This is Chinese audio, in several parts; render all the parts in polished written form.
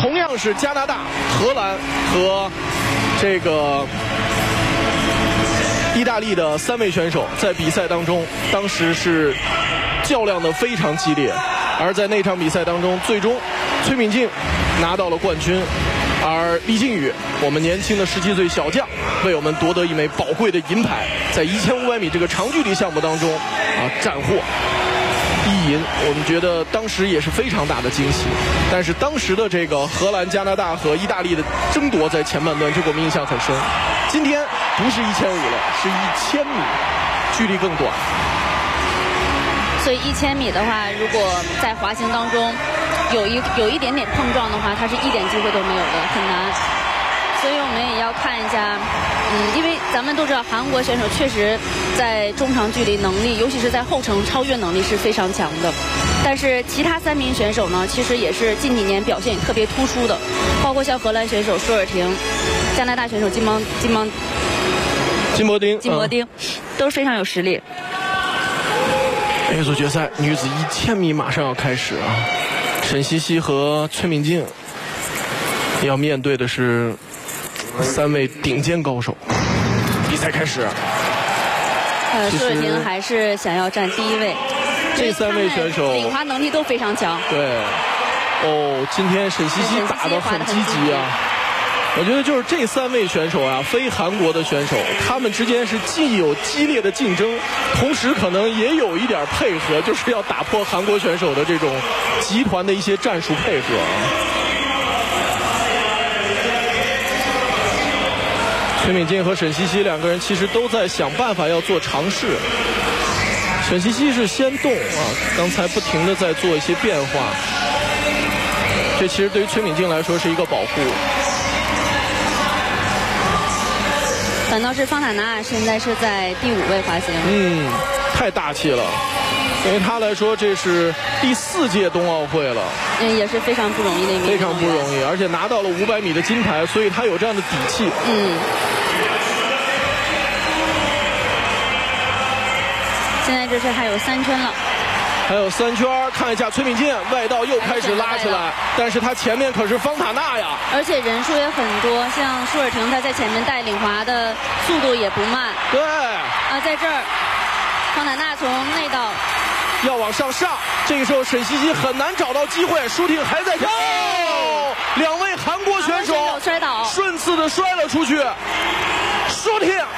同样是加拿大、荷兰和这个意大利的3位选手在比赛当中，当时是较量的非常激烈，而在那场比赛当中，最终崔敏静拿到了冠军，而李靖宇，我们年轻的17岁小将，为我们夺得一枚宝贵的银牌，在1500米这个长距离项目当中斩获1银。我们觉得当时也是非常大的惊喜，但是当时的这个荷兰、加拿大和意大利的争夺在前半段，这个我们印象很深。今天不是1500了，是1000米，距离更短。 所以1000米的话，如果在滑行当中有一点点碰撞的话，它是一点机会都没有的，很难。所以我们也要看一下，因为咱们都知道韩国选手确实在中长距离能力，尤其是在后程超越能力是非常强的。但是其他3名选手呢，其实也是近几年表现特别突出的，包括像荷兰选手舒尔廷、加拿大选手金伯丁，都是非常有实力。 A 组决赛女子1000米马上要开始啊，沈西溪和崔敏静要面对的是3位顶尖高手。比赛开始。 舒尔廷还是想要占第1位。 这3位选手领滑能力都非常强。 对。今天沈西溪打得很积极啊。我觉得就是这3位选手啊，非韩国的选手，他们之间是既有激烈的竞争，同时可能也有一点配合，就是要打破韩国选手的这种集团的一些战术配合。崔敏静和沈西溪2个人其实都在想办法要做尝试。沈西溪是先动啊，刚才不停地在做一些变化，这其实对于崔敏静来说是一个保护。 反倒是方塔纳现在是在第5位滑行。 太大气了，对于他来说这是第4届冬奥会了， 也是非常不容易的一名运动员， 非常不容易，而且拿到了500米的金牌，所以他有这样的底气。 现在这是还有3圈了。 还有3圈，看一下崔敏静外道又开始拉起来，但是他前面可是方塔纳呀， 而且人数也很多，像舒尔廷他在前面带领滑的速度也不慢。 对， 在这儿，方塔纳从内道要往上，这个时候沈西溪很难找到机会，舒婷还在跳，2位韩国选手摔倒， 顺次的摔了出去，舒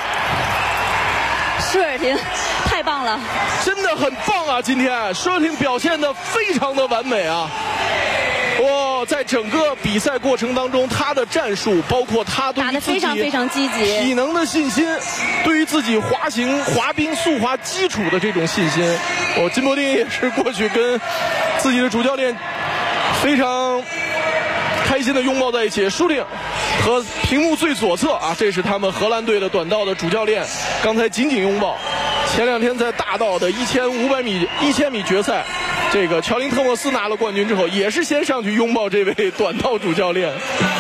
尔廷太棒了， 真的很棒啊！今天舒尔廷表现得非常的完美啊！在整个比赛过程当中，他的战术包括他对于自己打得非常积极， 体能的信心，对于自己滑冰速滑基础的这种信心，金伯丁也是过去跟自己的主教练非常开心的拥抱在一起。舒婷和屏幕最左侧啊，这是他们荷兰队的短道的主教练，刚才紧紧拥抱。前2天在大道的1000米决赛，这个乔林特莫斯拿了冠军之后，也是先上去拥抱这位短道主教练。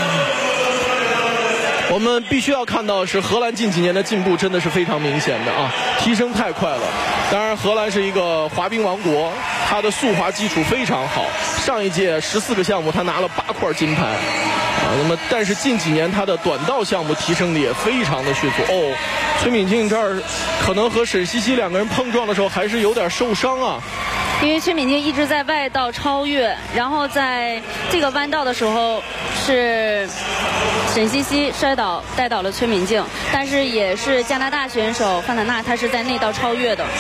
我们必须要看到是荷兰近几年的进步真的是非常明显的啊，提升太快了。当然荷兰是一个滑冰王国，它的速滑基础非常好，上一届14个项目他拿了8块金牌那么但是近几年他的短道项目提升的也非常的迅速。崔敏静这儿可能和沈西溪2个人碰撞的时候还是有点受伤啊， 因为崔敏静一直在外道超越，然后在这个弯道的时候是沈西溪摔倒带倒了崔敏静，但是也是加拿大选手范塔纳他是在内道超越的。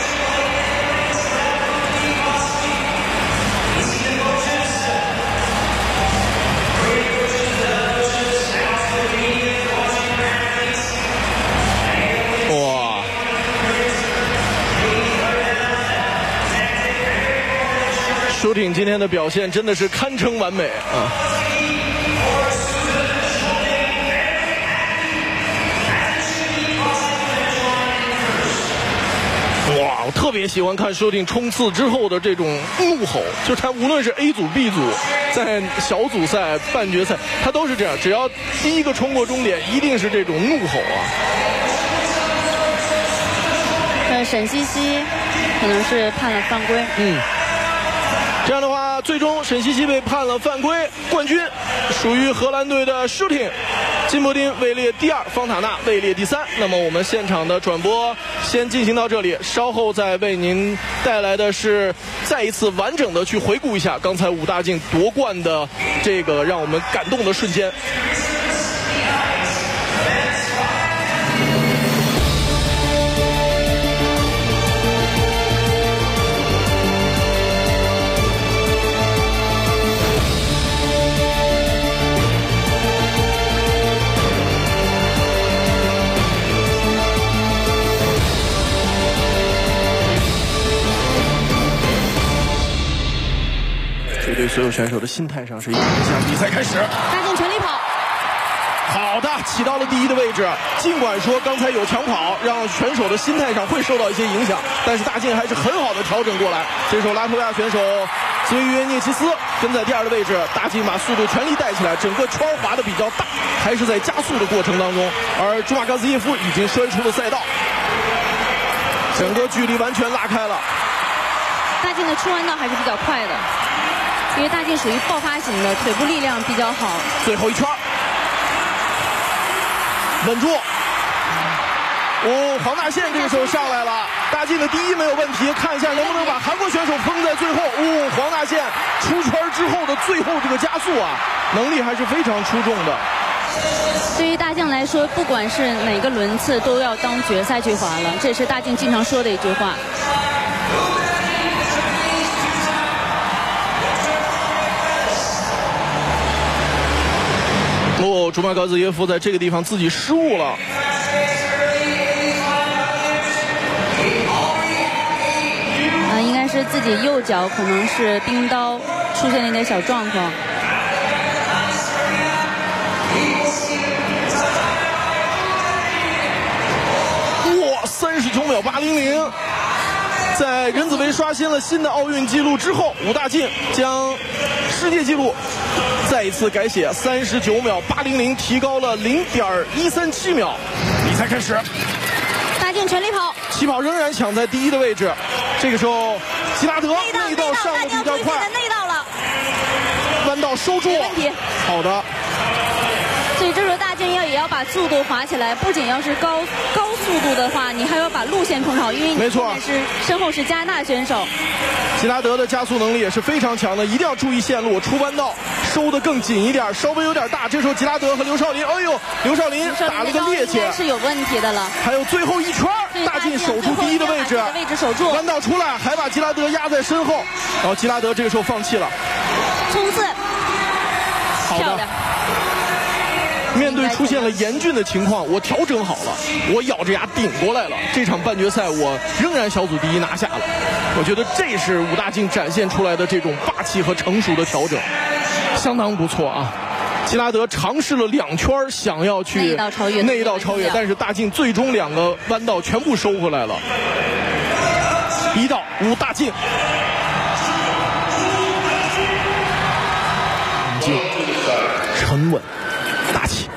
舒婷今天的表现真的是堪称完美啊！我特别喜欢看舒婷冲刺之后的这种怒吼，就是他无论是 A 组、B 组，在小组赛、半决赛，他都是这样，只要第一个冲过终点，一定是这种怒吼啊！ 沈西溪可能是判了犯规。 这样的话， 最终沈西奇被判了犯规，冠军属于荷兰队的舒廷，金伯丁位列第2，方塔纳位列第3。那么我们现场的转播先进行到这里，稍后再为您带来的是再一次完整的去回顾一下刚才武大靖夺冠的这个让我们感动的瞬间。对所有选手的心态上是一个影响。比赛开始， 大靖全力跑， 好的，起到了第1的位置。尽管说刚才有抢跑，让选手的心态上会受到一些影响，但是大靖还是很好的调整过来。这时候拉脱维亚选手兹维约涅奇斯跟在第2的位置，大靖把速度全力带起来，整个圈滑的比较大，还是在加速的过程当中。而朱马戈兹耶夫已经摔出了赛道，整个距离完全拉开了。 大靖的出弯道还是比较快的。因为大靖属于爆发型的，腿部力量比较好。 最后一圈，稳住。黄大宪这个时候上来了，大靖的第1没有问题，看一下能不能把韩国选手封在最后。黄大宪出圈之后的最后这个加速啊，能力还是非常出众的。 对于大靖来说，不管是哪个轮次都要当决赛去滑了，这也是大靖经常说的一句话。 朱马戈兹耶夫在这个地方自己失误了。 应该是自己右脚可能是冰刀出现了一点小状况。 哇，39秒800，在任子维刷新了新的奥运纪录之后，武大靖将世界纪录再一次改写，39秒800，提高了0.137秒。比赛开始， 大靖全力跑， 起跑仍然抢在第1的位置。这个时候，吉拉德内道上的比较快， 内道了， 弯道收住， 没问题。 好的。 所以这时候大靖也要把速度滑起来，不仅要是高速度的话，你还要把路线碰好，因为你身后是加拿大选手。 吉拉德的加速能力也是非常强的，一定要注意线路，出弯道收得更紧一点，稍微有点大。这时候吉拉德和刘少林，哎呦，刘少林打了个趔趄， 是有问题的了。 还有最后一圈，大靖守住第1的位置， 守住， 弯道出来，还把吉拉德压在身后，然后吉拉德这个时候放弃了， 冲刺， 好的。面对出现了严峻的情况，我调整好了，我咬着牙顶过来了。这场半决赛我仍然小组第1拿下了，我觉得这是武大靖展现出来的这种霸气和成熟的调整，相当不错啊。吉拉德尝试了2圈，想要去内道超越，但是大靖最终2个弯道全部收回来了。1道武大靖，冷静、沉稳、大气。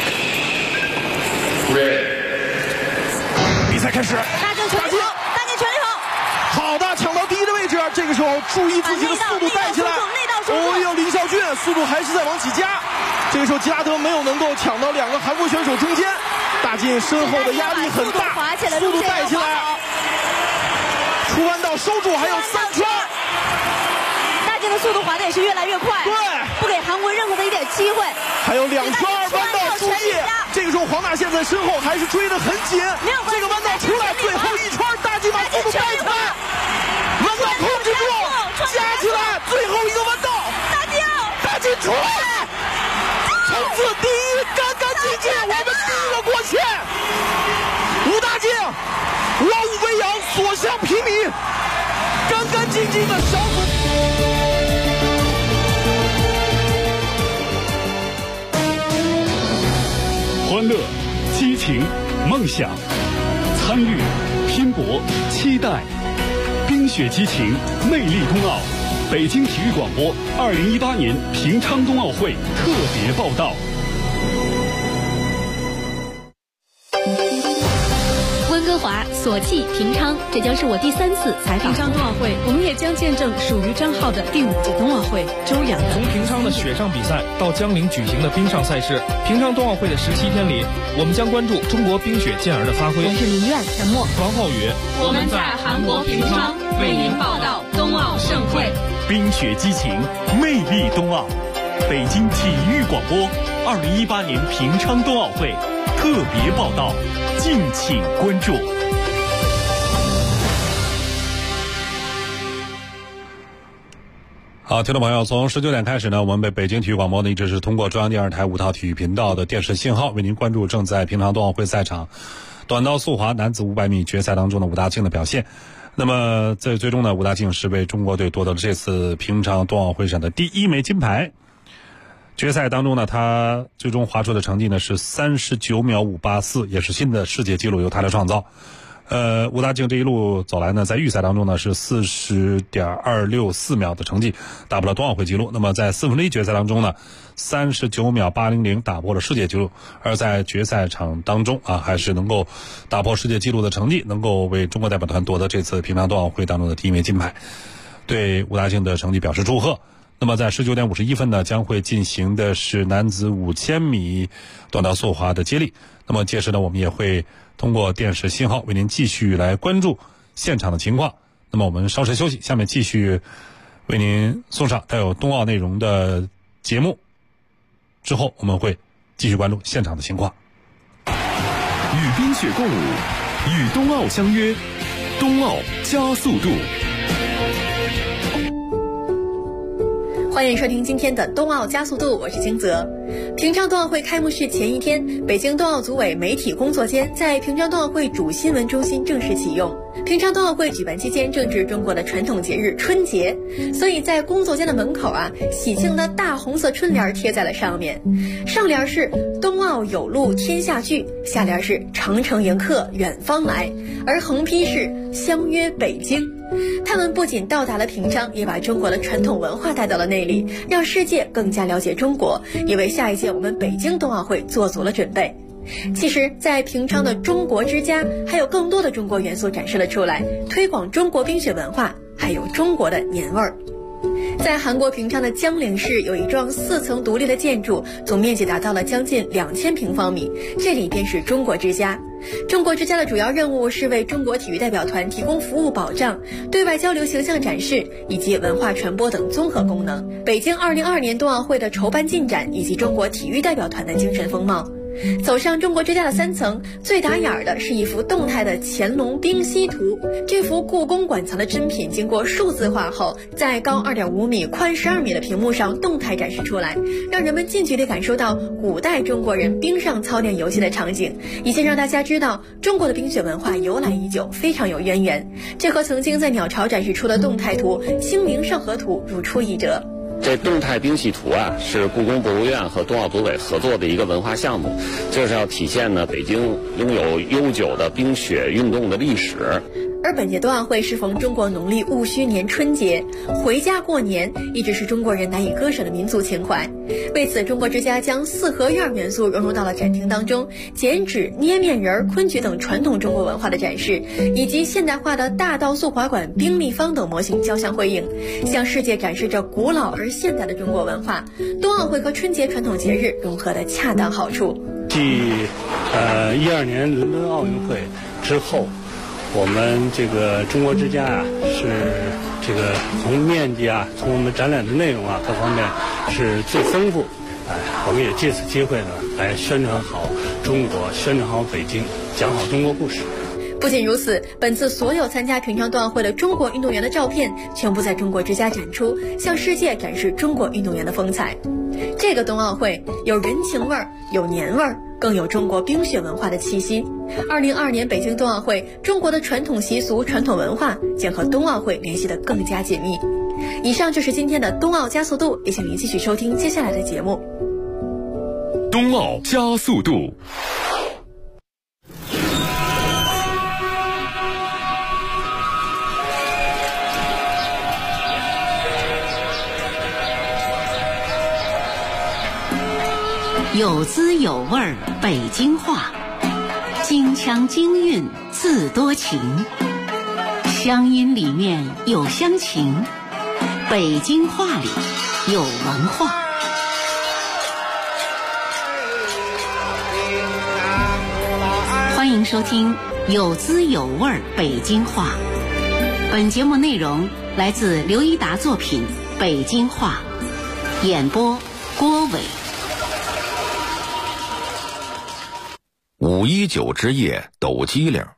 比赛开始， 大靖全力跑，大靖全力跑， 好的，抢到第1的位置。这个时候注意自己的速度带起来。哦呦，林孝俊速度还是在往起加。这个时候吉拉德没有能够抢到2个韩国选手中间，大靖身后的压力很大，速度带起来，出弯道收住，还有3圈。 大靖的速度滑的也是越来越快， 对， 不给韩国任何的一点机会。 还有2圈弯道出界，这个时候黄大宪在身后还是追得很紧。这个弯道出来，最后一圈，大靖把速度带起来，弯道控制住，加起来，最后一个弯道，大靖出来，冲刺第1，干干净净，我们第1个过线。武大靖老五为阳，所向披靡，干干净净的小组。 欢乐、激情、梦想，参与、拼搏、期待，冰雪激情，魅力冬奥。北京体育广播2018年平昌冬奥会特别报道。 温哥华、索契、平昌，这将是我第3次采访平昌冬奥会，我们也将见证属于张浩的第5届冬奥会。周洋从平昌的雪上比赛到江陵举行的冰上赛事，平昌冬奥会的17天里，我们将关注中国冰雪健儿的发挥。 我是林苑、陈默、 王浩宇， 我们在韩国平昌为您报道冬奥盛会。 冰雪激情，魅力冬奥。北京体育广播2018年平昌冬奥会特别报道，敬请关注。好，听众朋友，从19点开始呢，我们北京体育广播呢一直是通过中央电视台5套体育频道的电视信号，为您关注正在平昌冬奥会赛场短道速滑男子500米决赛当中的武大靖的表现。那么在最终呢，武大靖是为中国队夺得了这次平昌冬奥会上的第1枚金牌。决赛当中呢，他最终划出的成绩呢是39秒584，也是新的世界纪录由他来创造。武大靖这一路走来呢，在预赛当中呢是40.264秒的成绩打破了冬奥会纪录。那么在1/4决赛当中呢，39秒800打破了世界纪录。而在决赛场当中啊，还是能够打破世界纪录的成绩，能够为中国代表团夺得这次平昌冬奥会当中的第1枚金牌，对武大靖的成绩表示祝贺。那么在19点51分呢，将会进行的是男子5000米短道速滑的接力。那么届时呢，我们也会通过电视信号为您继续来关注现场的情况。那么我们稍事休息，下面继续为您送上带有冬奥内容的节目，之后我们会继续关注现场的情况。 与冰雪共舞，与冬奥相约，冬奥加速度。 欢迎收听今天的冬奥加速度，我是金泽。平昌冬奥会开幕式前一天，北京冬奥组委媒体工作间在平昌冬奥会主新闻中心正式启用。平昌冬奥会举办期间正值中国的传统节日春节，所以在工作间的门口喜庆的大红色春联贴在了上面，上联是冬奥有路天下聚，下联是长城迎客远方来，而横批是相约北京。他们不仅到达了平昌，也把中国的传统文化带到了那里，让世界更加了解中国，也为下一届我们北京冬奥会做足了准备。其实在平昌的中国之家还有更多的中国元素展示了出来，推广中国冰雪文化，还有中国的年味儿。在韩国平昌的江陵市有一幢4层独立的建筑，总面积达到了将近2000平方米，这里便是中国之家。中国之家的主要任务是为中国体育代表团提供服务保障、对外交流形象展示以及文化传播等综合功能。北京2022年冬奥会的筹办进展以及中国体育代表团的精神风貌。走上中国之家的3层，最打眼的是一幅动态的乾隆冰溪图。这幅故宫馆藏的珍品经过数字化后，在高2.5米、宽12米的屏幕上动态展示出来，让人们近距离感受到古代中国人冰上操练游戏的场景，以及让大家知道中国的冰雪文化由来已久，非常有渊源。这和曾经在鸟巢展示出的动态图《清明上河图》如出一辙。 这动态冰洗图是故宫博物院和冬奥组委合作的一个文化项目，就是要体现呢北京拥有悠久的冰雪运动的历史。 而本届冬奥会适逢中国农历戊戌年春节，回家过年一直是中国人难以割舍的民族情怀。为此，中国之家将4合院元素融入到了展厅当中，剪纸、捏面人、昆曲等传统中国文化的展示，以及现代化的大道速滑馆、冰立方等模型交相辉映，向世界展示着古老而现代的中国文化。冬奥会和春节传统节日融合的恰当好处。 继12年伦敦奥运会之后，我们这个中国之家是这个从面积从我们展览的内容各方面是最丰富。我们也借此机会呢，来宣传好中国，宣传好北京，讲好中国故事。 不仅如此，本次所有参加平昌冬奥会的中国运动员的照片全部在中国之家展出，向世界展示中国运动员的风采。这个冬奥会有人情味儿，有年味儿，更有中国冰雪文化的气息。2022年北京冬奥会，中国的传统习俗、传统文化将和冬奥会联系得更加紧密。以上就是今天的冬奥加速度，也请您继续收听接下来的节目。 冬奥加速度。 有滋有味儿，北京话，京腔京韵字多情，乡音里面有乡情，北京话里有文化。欢迎收听有滋有味北京话。本节目内容来自刘一达作品《北京话》，演播郭伟。 519之夜抖机灵。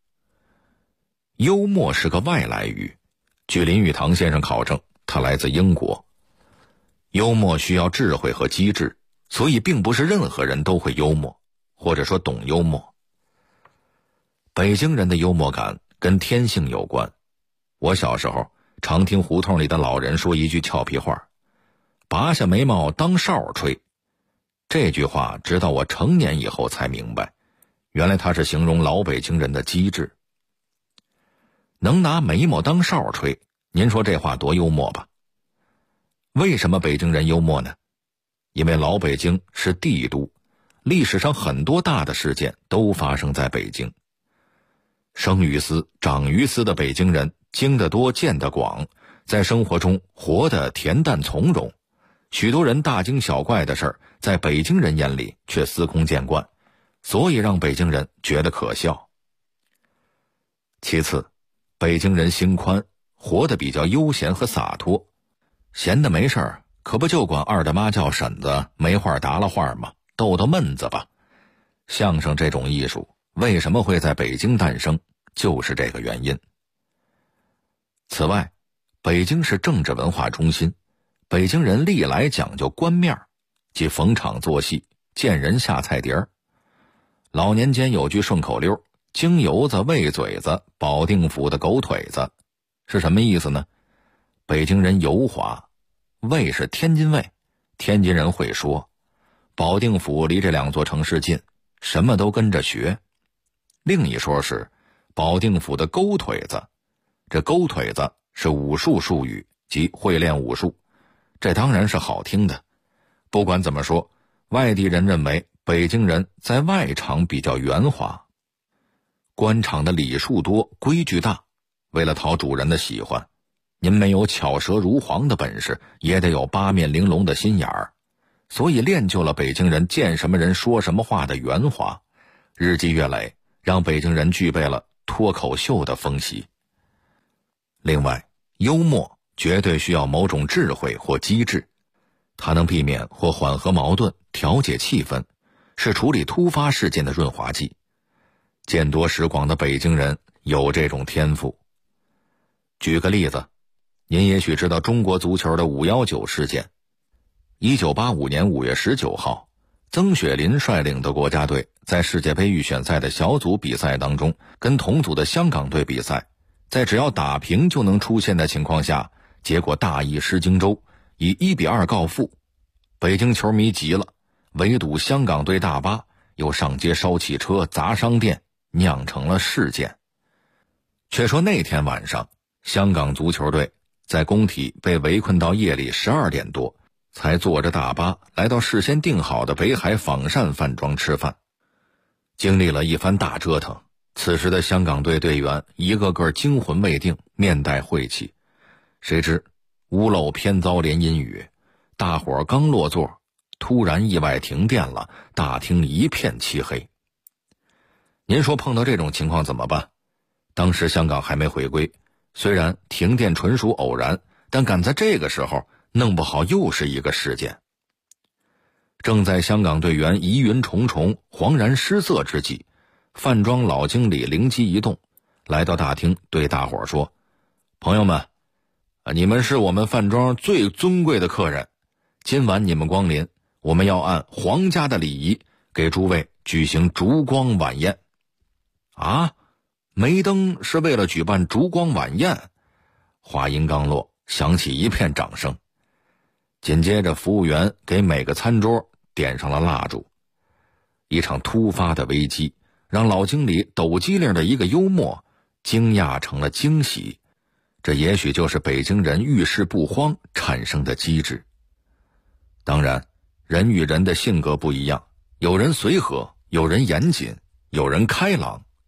幽默是个外来语，据林语堂先生考证，它来自英国。幽默需要智慧和机智，所以并不是任何人都会幽默，或者说懂幽默。北京人的幽默感跟天性有关。我小时候常听胡同里的老人说一句俏皮话，拔下眉毛当哨吹。这句话直到我成年以后才明白，原来它是形容老北京人的机智。能拿眉毛当哨吹，您说这话多幽默吧？为什么北京人幽默呢？因为老北京是帝都，历史上很多大的事件都发生在北京。生于斯长于斯的北京人经得多见得广，在生活中活得恬淡从容，许多人大惊小怪的事儿在北京人眼里却司空见惯，所以让北京人觉得可笑。其次，北京人心宽，活得比较悠闲和洒脱，闲的没事儿可不就管二大妈叫婶子，没话搭了话吗？逗逗闷子吧。相声这种艺术为什么会在北京诞生，就是这个原因。此外，北京是政治文化中心，北京人历来讲究官面，即逢场作戏，见人下菜碟儿。老年间有句顺口溜，京油子喂嘴子，保定府的狗腿子，是什么意思呢？北京人油滑，卫是天津卫，天津人会说，保定府离这两座城市近，什么都跟着学。另一说是保定府的勾腿子，这勾腿子是武术术语，即会练武术，这当然是好听的。不管怎么说，外地人认为北京人在外场比较圆滑。官场的礼数多，规矩大，为了讨主人的喜欢，您没有巧舌如簧的本事，也得有八面玲珑的心眼儿，所以练就了北京人见什么人说什么话的圆滑，日积月累，让北京人具备了脱口秀的风习。另外，幽默绝对需要某种智慧或机智，它能避免或缓和矛盾，调节气氛，是处理突发事件的润滑剂。见多识广的北京人有这种天赋。举个例子，您也许知道中国足球的519事件。1985年5月19号，曾雪林率领的国家队在世界杯预选赛的小组比赛当中，跟同组的香港队比赛，在只要打平就能出线的情况下，结果大意失荆州，以1-2告负。北京球迷急了，围堵香港队大巴，又上街烧汽车、砸商店，酿成了事件。却说那天晚上，香港足球队在工体被围困到夜里12点多，才坐着大巴来到事先订好的北海仿膳饭庄吃饭。经历了一番大折腾，此时的香港队队员一个个惊魂未定，面带晦气。谁知屋漏偏遭连阴雨，大伙刚落座，突然意外停电了，大厅一片漆黑。您说碰到这种情况怎么办？当时香港还没回归，虽然停电纯属偶然，但赶在这个时候弄不好又是一个事件。正在香港队员疑云重重、惶然失色之际，饭庄老经理灵机一动，来到大厅对大伙说：朋友们，你们是我们饭庄最尊贵的客人，今晚你们光临，我们要按皇家的礼仪给诸位举行烛光晚宴。啊，梅登是为了举办烛光晚宴？话音刚落，响起一片掌声。紧接着服务员给每个餐桌点上了蜡烛。一场突发的危机让老经理抖机灵的一个幽默惊讶成了惊喜，这也许就是北京人遇事不慌产生的机智。当然，人与人的性格不一样，有人随和，有人严谨，有人开朗，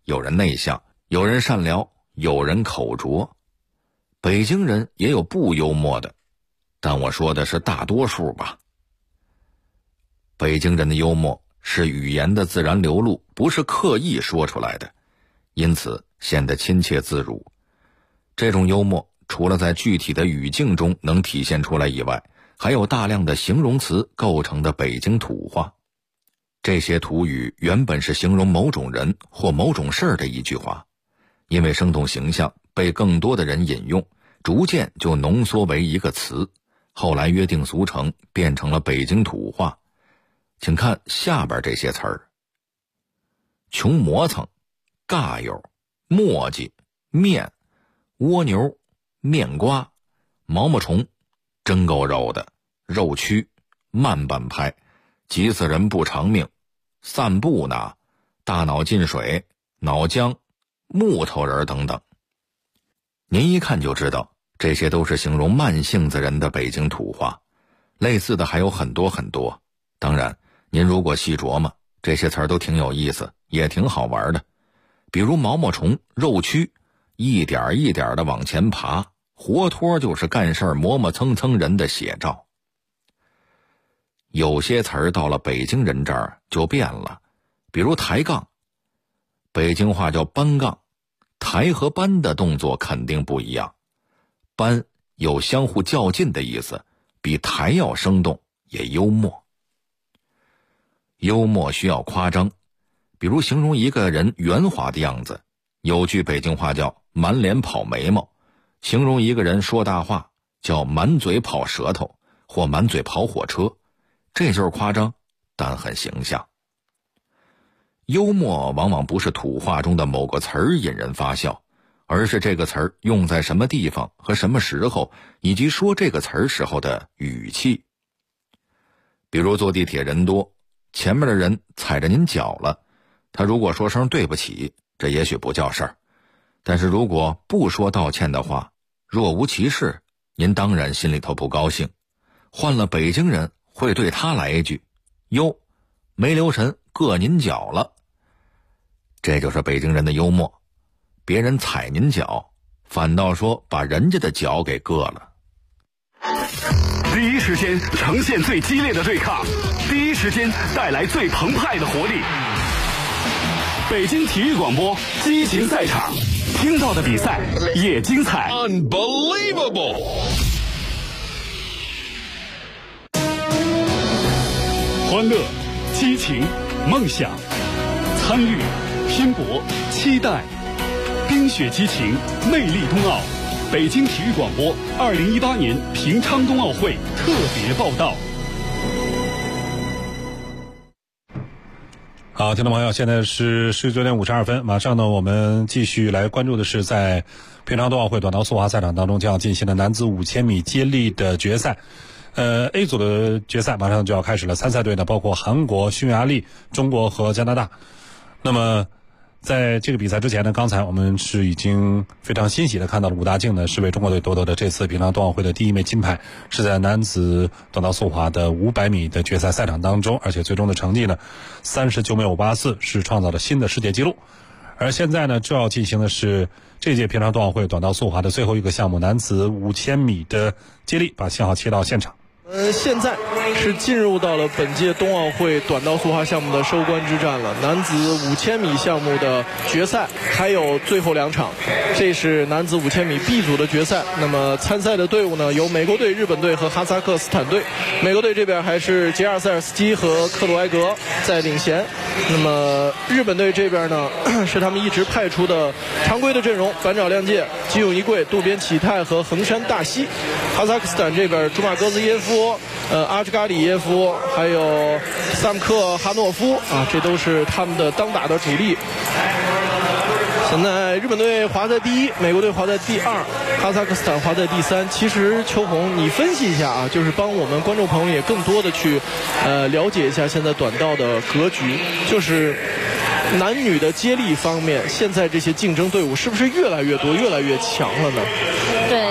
有人内向，有人善良，有人口拙。北京人也有不幽默的，但我说的是大多数吧。北京人的幽默是语言的自然流露，不是刻意说出来的，因此显得亲切自如。这种幽默除了在具体的语境中能体现出来以外，还有大量的形容词构成的北京土话。这些土语原本是形容某种人或某种事儿的一句话，因为生动形象被更多的人引用，逐渐就浓缩为一个词，后来约定俗成变成了北京土话。请看下边这些词儿：穷磨蹭、尬友、磨叽、面、蜗牛、面瓜、毛毛虫、真够肉的、肉蛆、慢半拍、急死人不偿命、散步呢、大脑进水、脑浆、木头人等等。您一看就知道，这些都是形容慢性子人的北京土话，类似的还有很多很多。当然，您如果细琢磨，这些词儿都挺有意思，也挺好玩的。比如毛毛虫、肉蛆，一点一点的往前爬，活脱就是干事儿磨磨蹭蹭人的写照。有些词儿到了北京人这儿就变了，比如抬杠，北京话叫搬杠，抬和搬的动作肯定不一样。搬有相互较劲的意思，比抬要生动，也幽默。幽默需要夸张，比如形容一个人圆滑的样子，有句北京话叫满脸跑眉毛，形容一个人说大话叫满嘴跑舌头或满嘴跑火车，这就是夸张，但很形象。幽默往往不是土话中的某个词儿引人发笑，而是这个词儿用在什么地方和什么时候，以及说这个词儿时候的语气。比如坐地铁人多，前面的人踩着您脚了，他如果说声对不起，这也许不叫事儿，但是如果不说道歉的话，若无其事，您当然心里头不高兴。换了北京人会对他来一句：哟，没留神硌您脚了。这就是北京人的幽默，别人踩您脚，反倒说把人家的脚给硌了。 第一时间呈现最激烈的对抗，第一时间带来最澎湃的活力。北京体育广播激情赛场，听到的比赛也精彩。Unbelievable！ 欢乐、激情、梦想、参与、拼搏、期待，冰雪激情，魅力冬奥。北京体育广播2018年平昌冬奥会特别报道。 好，听众朋友，现在是19点52分，马上呢，我们继续来关注的是在平昌冬奥会短道速滑赛场当中将要进行的男子5000米接力的决赛。A 组的决赛马上就要开始了，参赛队呢包括韩国、匈牙利、中国和加拿大。那么在这个比赛之前呢，刚才我们是已经非常欣喜的看到了武大靖呢是为中国队夺得的这次平昌冬奥会的第一枚金牌，是在男子短道速滑的500米的决赛赛场当中，而且最终的成绩呢39秒584，是创造了新的世界纪录。而现在呢就要进行的是这届平昌冬奥会短道速滑的最后一个项目，男子5000米的接力，把信号切到现场。 现在是进入到了本届冬奥会短道速滑项目的收官之战了。男子5000米项目的决赛还有最后2场，这是男子5000米 B 组的决赛。那么参赛的队伍呢，有美国队、日本队和哈萨克斯坦队。美国队这边还是杰尔塞尔斯基和克鲁埃格在领衔。那么日本队这边呢，是他们一直派出的常规的阵容：坂沼亮介、吉永一贵、渡边启太和横山大希。哈萨克斯坦这边朱马戈兹耶夫、阿什嘎里耶夫还有萨姆克哈诺夫啊，这都是他们的当打的主力。现在日本队滑在第1，美国队滑在第2，哈萨克斯坦滑在第3。其实秋红，你分析一下啊，就是帮我们观众朋友也更多的去了解一下现在短道的格局，就是男女的接力方面，现在这些竞争队伍是不是越来越多、越来越强了呢？ 对，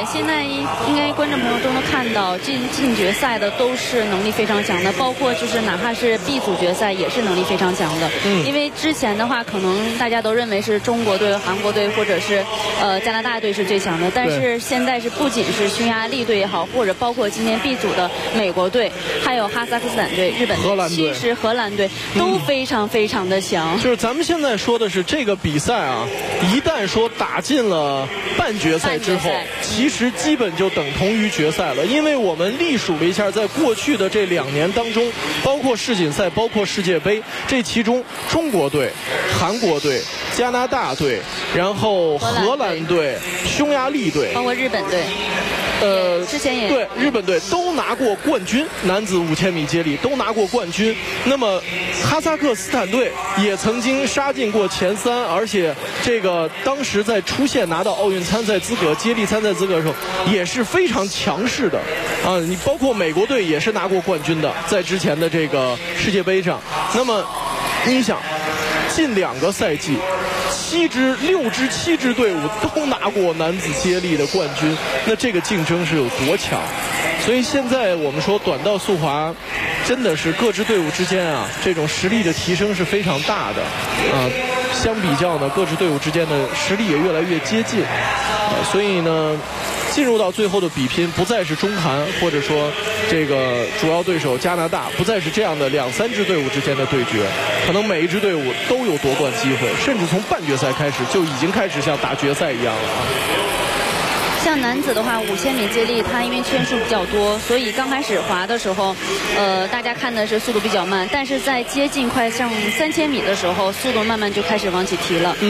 现在应该观众朋友都能看到，进决赛的都是能力非常强的，包括就是哪怕是 B 组决赛也是能力非常强的。因为之前的话，可能大家都认为是中国队、韩国队或者是加拿大队是最强的，但是现在是不仅是匈牙利队也好，或者包括今年 B 组的美国队，还有哈萨克斯坦队、日本队，其实荷兰队都非常非常的强。 就是咱们现在说的是这个比赛啊，一旦说打进了半决赛之后，其实基本就等同于决赛了。因为我们历数了一下，在过去的这2年当中，包括世锦赛，包括世界杯，这其中中国队、韩国队、加拿大队，然后荷兰队、匈牙利队， 包括日本队。之前也对日本队都拿过冠军，男子5000米接力都拿过冠军。那么哈萨克斯坦队也曾经杀进过前3，而且这个当时在出线拿到奥运参赛资格、接力参赛资格的时候，也是非常强势的啊。你包括美国队也是拿过冠军的，在之前的这个世界杯上。那么你想，近2个赛季6支、7支队伍都拿过男子接力的冠军，那这个竞争是有多强？所以现在我们说短道速滑，真的是各支队伍之间啊，这种实力的提升是非常大的啊。相比较呢，各支队伍之间的实力也越来越接近所以呢，进入到最后的比拼，不再是中韩或者说这个主要对手加拿大，不再是这样的2-3支队伍之间的对决，可能每一支队伍都有夺冠机会，甚至从半决赛开始就已经开始像打决赛一样了啊。 像男子的话，5000米接力，它因为圈数比较多，所以刚开始滑的时候，大家看的是速度比较慢，但是在接近快上3000米的时候，速度慢慢就开始往起提了。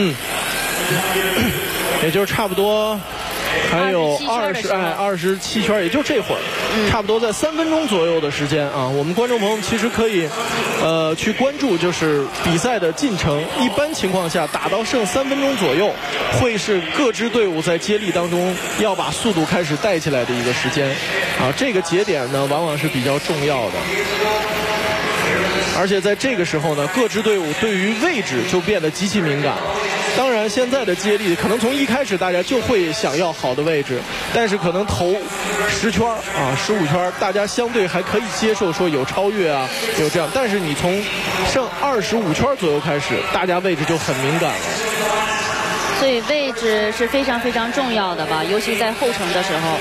也就是差不多还有27圈，也就这会儿，差不多在3分钟左右的时间啊。我们观众朋友其实可以去关注，就是比赛的进程。一般情况下，打到剩3分钟左右，会是各支队伍在接力当中要把速度开始带起来的一个时间啊。这个节点呢，往往是比较重要的。而且在这个时候呢，各支队伍对于位置就变得极其敏感。当然，现在的接力可能从一开始大家就会想要好的位置，但是可能头10圈啊、15圈，大家相对还可以接受说有超越啊，有这样。但是你从剩25圈左右开始，大家位置就很敏感了。 所以位置是非常非常重要的吧，尤其在后程的时候。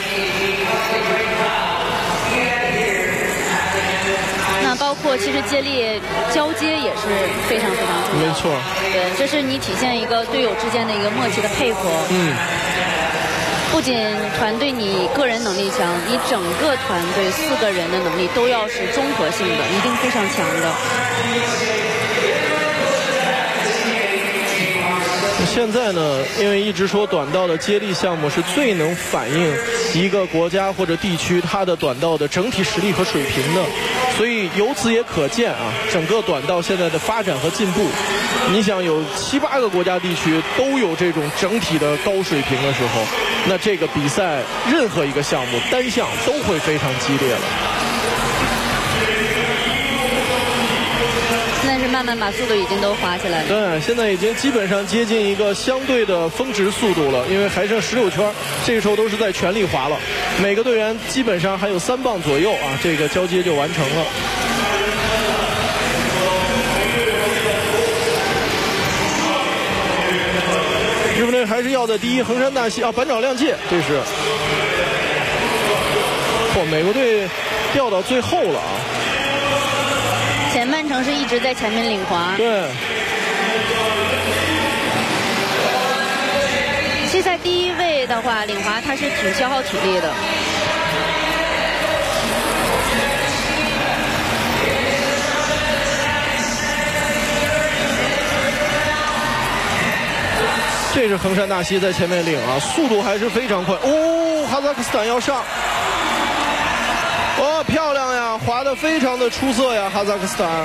那包括其实接力交接也是非常非常重要。 没错。 对，这是你体现一个队友之间的一个默契的配合。不仅团队你个人能力强，你整个团队4个人的能力都要是综合性的，一定非常强的。 现在呢，因为一直说短道的接力项目是最能反映一个国家或者地区它的短道的整体实力和水平的，所以由此也可见啊，整个短道现在的发展和进步。你想有7、8个国家地区都有这种整体的高水平的时候，那这个比赛任何一个项目单项都会非常激烈了。 但是慢慢把速度已经都滑起来了。 对，现在已经基本上接近一个相对的峰值速度了，因为还剩16圈，这个时候都是在全力滑了。每个队员基本上还有3棒左右啊，这个交接就完成了。日本队还是要在第一，横山大西啊，板爪亮介，这是。美国队掉到最后了啊。 前半程是一直在前面领滑。 对。 其实在第一位的话，领滑它是挺消耗体力的。 这是横山大西在前面领啊，速度还是非常快。哦，哈萨克斯坦要上。哦，漂亮呀，滑得非常的出色呀，哈萨克斯坦。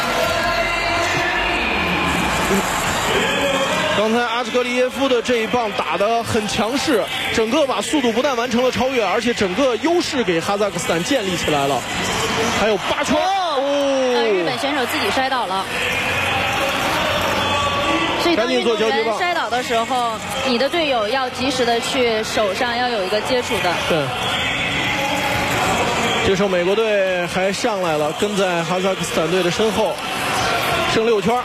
刚才阿什格里耶夫的这一棒打得很强势，整个把速度不但完成了超越，而且整个优势给哈萨克斯坦建立起来了。还有8圈， 日本选手自己摔倒了。所以当运动员摔倒的时候， 你的队友要及时的去手上要有一个接触的。 对。这时候美国队还上来了，跟在哈萨克斯坦队的身后，剩6圈。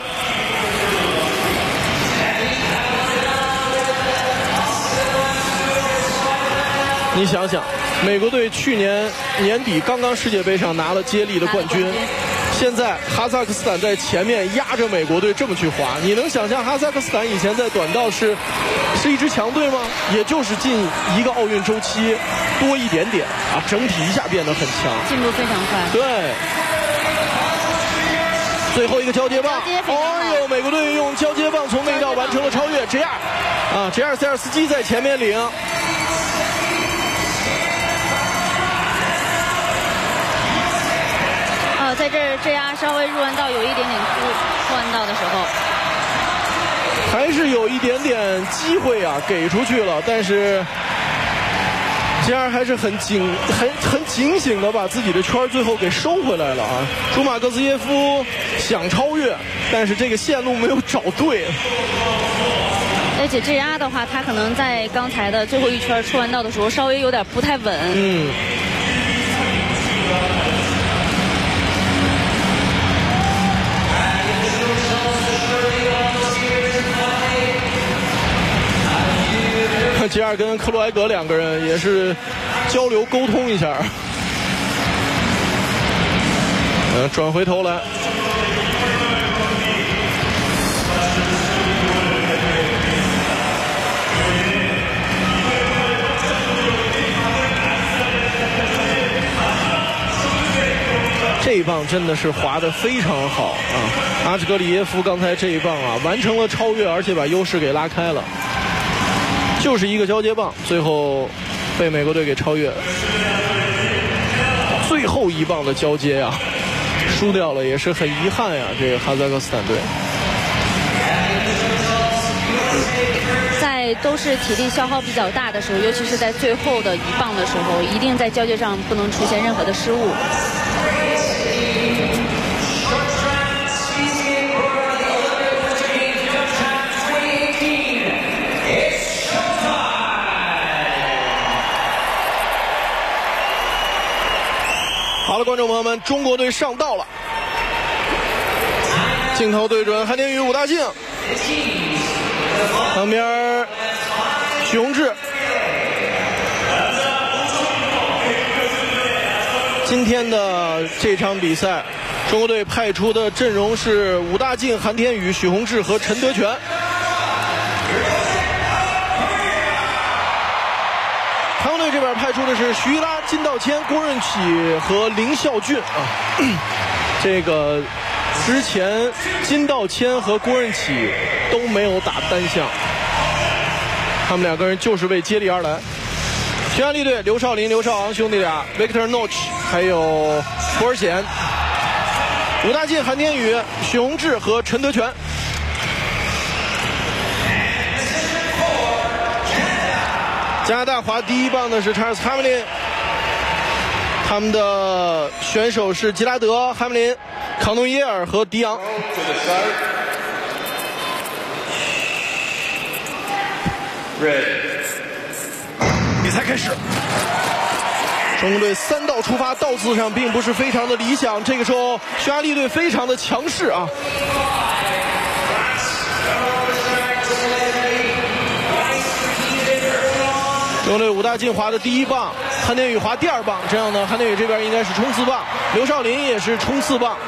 你想想，美国队去年年底刚刚世界杯上拿了接力的冠军，现在哈萨克斯坦在前面压着美国队这么去滑，你能想象哈萨克斯坦以前在短道是一支强队吗？也就是近一个奥运周期多一点点啊，整体一下变得很强， 进步非常快。 对，最后一个交接棒，哦呦，美国队用交接棒从内道完成了超越。JR 塞尔斯基在前面领。 在这JR稍微入弯道有一点点出弯道的时候， 还是有一点点机会啊，给出去了，但是JR还是很警醒的把自己的圈最后给收回来了啊。朱马戈兹耶夫想超越，但是这个线路没有找对。 而且JR的话，他可能在刚才的最后一圈出弯道的时候稍微有点不太稳。 JR跟克洛埃格2个人也是交流沟通一下，转回头来，这一棒真的是滑得非常好啊！阿什格里耶夫刚才这一棒啊，完成了超越，而且把优势给拉开了。就是一个交接棒，最后被美国队给超越了。最后一棒的交接啊，输掉了，也是很遗憾呀。这个哈萨克斯坦队在都是体力消耗比较大的时候，尤其是在最后的一棒的时候，一定在交接上不能出现任何的失误。 好了，观众朋友们，中国队上道了，镜头对准韩天宇、武大靖，旁边许宏志。今天的这场比赛，中国队派出的阵容是武大靖、韩天宇、许宏志和陈德全。韩国队这边派出的是徐一拉、金道谦、郭润启和林孝俊啊。这个之前金道谦和郭润启都没有打单项，他们2个人就是为接力而来。匈牙利队刘少林、刘少昂兄弟俩 ，Victor Noch 还有博尔显、武大靖、韩天宇、许宏志和陈德全。加拿大滑第一棒的是查尔斯·哈梅林，他们的选手是吉拉德、哈梅林、康诺耶尔和迪昂。比赛开始，中国队3道出发，道次上并不是非常的理想。这个时候，匈牙利队非常的强势啊。中国队武大靖滑的第一棒，韩天宇滑第2棒，这样呢，韩天宇这边应该是冲刺棒，刘少林也是冲刺棒。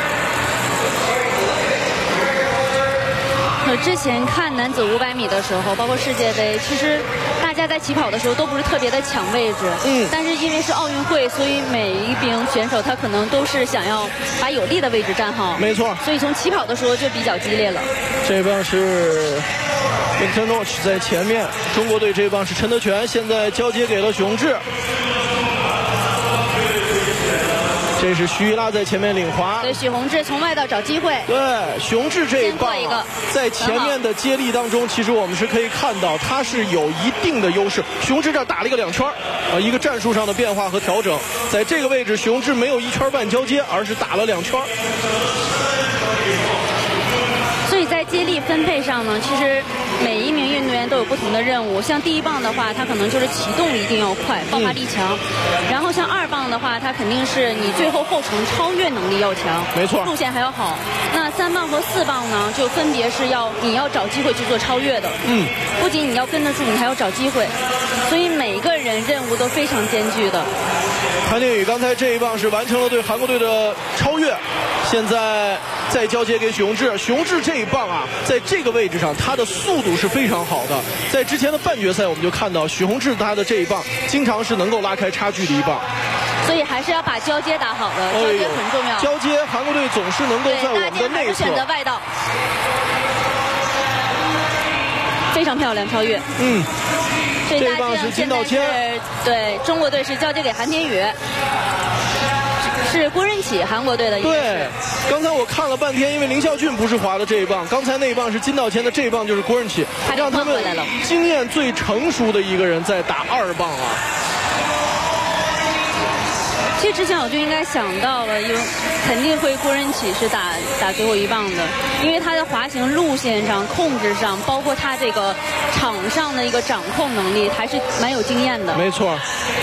之前看男子500米的时候，包括世界杯，其实大家在起跑的时候都不是特别的抢位置，但是因为是奥运会，所以每一名选手他可能都是想要把有利的位置站好， 没错， 所以从起跑的时候就比较激烈了。 这棒是Victor Noch在前面，中国队这棒是陈德全，现在交接给了许宏志。这是徐一拉在前面领滑， 对，许宏志从外道找机会。 对，许宏志这一棒在前面的接力当中，其实我们是可以看到他是有一定的优势。许宏志这儿打了一个2圈，一个战术上的变化和调整。在这个位置，许宏志没有1圈半交接，而是打了2圈。 所以在接力分配上呢，其实每一名运动员都有不同的任务。像第一棒的话，他可能就是启动一定要快，爆发力强。然后像二棒的话，他肯定是你最后后程超越能力要强， 没错， 路线还要好。那三棒和四棒呢，就分别是你要找机会去做超越的。不仅你要跟得住，你还要找机会。所以每个人任务都非常艰巨的。 韩天宇刚才这一棒是完成了对韩国队的超越，现在再交接给许宏志。许宏志这一棒啊，在这个位置上，他的速度是非常好的。在之前的半决赛，我们就看到许宏志他的这一棒，经常是能够拉开差距的一棒。 所以还是要把交接打好的，交接很重要。 交接，韩国队总是能够在我们的内侧。 选择外道，非常漂亮超越。这一棒是金道谦，对，中国队是交接给韩天宇，是郭仁启韩国队的。 对，刚才我看了半天，因为林孝俊不是滑的这一棒，刚才那一棒是金道谦的，这一棒就是郭仁启，让他们经验最成熟的一个人在打二棒啊。 其实之前我就应该想到了，肯定会郭仁启是打最后一棒的，因为他的滑行路线上、控制上，包括他这个场上的一个掌控能力，还是蛮有经验的。 没错。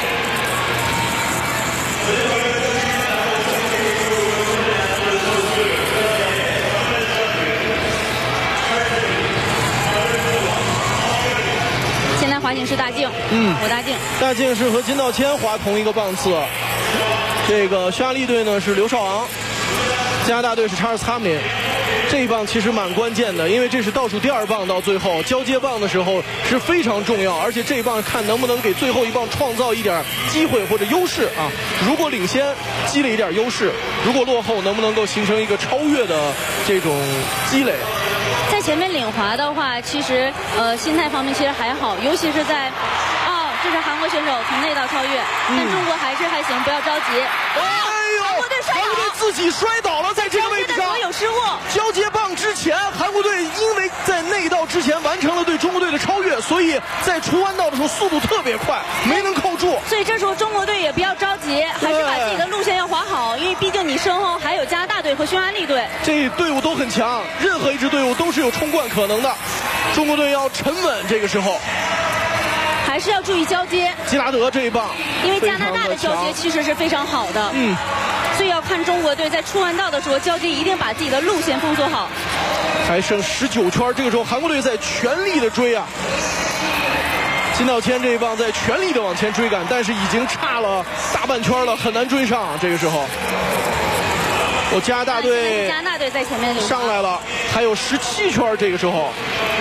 现在滑行是大靖，武大靖。 大靖是和金道谦滑同一个棒次。这个匈牙利队呢是刘少昂，加拿大队是查尔斯哈姆林。这一棒其实蛮关键的，因为这是倒数第二棒，到最后交接棒的时候是非常重要，而且这一棒看能不能给最后一棒创造一点机会或者优势啊。如果领先积累一点优势，如果落后能不能够形成一个超越的这种积累。 在前面领滑的话，其实心态方面其实还好，尤其是在这是韩国选手从内道超越，但中国还行，不要着急。韩国队摔倒了， 韩国队自己摔倒了，在这个位置上有失误。 交接棒之前，韩国队因为在内道之前完成了对中国队的超越，所以在出弯道的时候速度特别快，没能扣住。 所以这时候中国队也不要着急，还是把自己的路线要滑好，因为毕竟你身后还有加拿大队和匈牙利队， 这队伍都很强，任何一支队伍都是有冲冠可能的。中国队要沉稳，这个时候。 还是要注意交接， 基拉德这一棒， 因为加拿大的交接其实是非常好的，所以要看中国队在出弯道的时候交接一定把自己的路线封锁好。 还剩19圈，这个时候韩国队在全力的追啊，金道谦这一棒在全力的往前追赶，但是已经差了大半圈了，很难追上。这个时候，加拿大队在前面上来了，还有17圈，这个时候。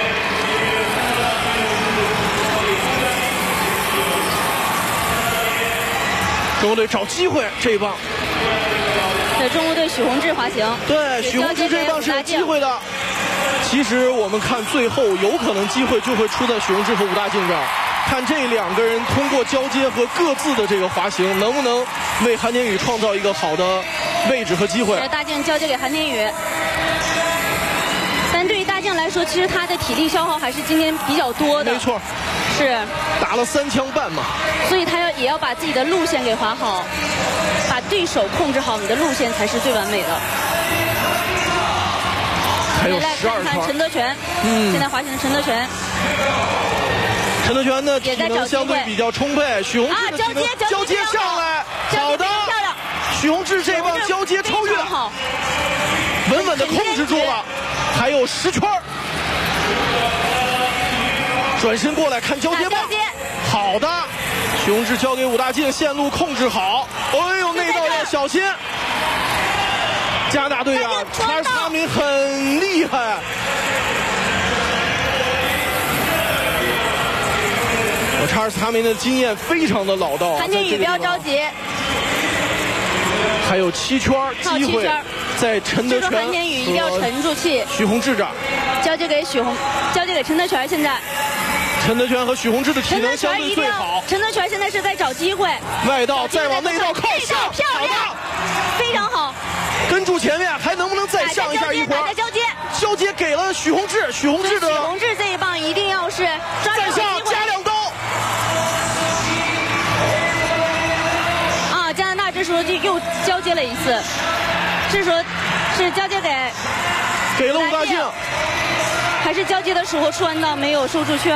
中国队找机会，这一棒。 对，中国队许宏志滑行。 对，许宏志这一棒是有机会的。其实我们看最后有可能机会就会出在许宏志和武大靖这儿，看这两个人通过交接和各自的这个滑行，能不能为韩天宇创造一个好的位置和机会。 大靖交接给韩天宇。但对于大靖来说，其实他的体力消耗还是今天比较多的。 没错。 是打了3枪半嘛， 所以他也要把自己的路线给滑好，把对手控制好，你的路线才是最完美的。 还有12 圈。陈德全，现在滑行的陈德全。 陈德全的体能相对比较充沛，许宏志的体能交接上来，好的，许宏志这棒交接超越，稳稳的控制住了，还有10圈。转身过来看交接棒，好的，许宏志交给武大靖，线路控制好。哎呦，内道要小心。加拿大队啊，查尔斯哈明很厉害。查尔斯哈明的经验非常的老道。 韩天宇不要着急。 还有7圈机会，在陈德全。 韩天宇一定要沉住气。 许宏志这儿， 交接给陈德全。现在。 陈德全和许宏志的体能相对最好。 陈德全现在是在找机会， 外道再往内道靠上， 漂亮，非常好。 跟住前面，还能不能再上一下一会儿？交接给了许宏志，许宏志这一棒一定要是抓住机会， 加2刀。 啊，加拿大这时候就又交接了一次，这时候是交接给了武大靖。 还还是交接的时候触弯道没有收住圈。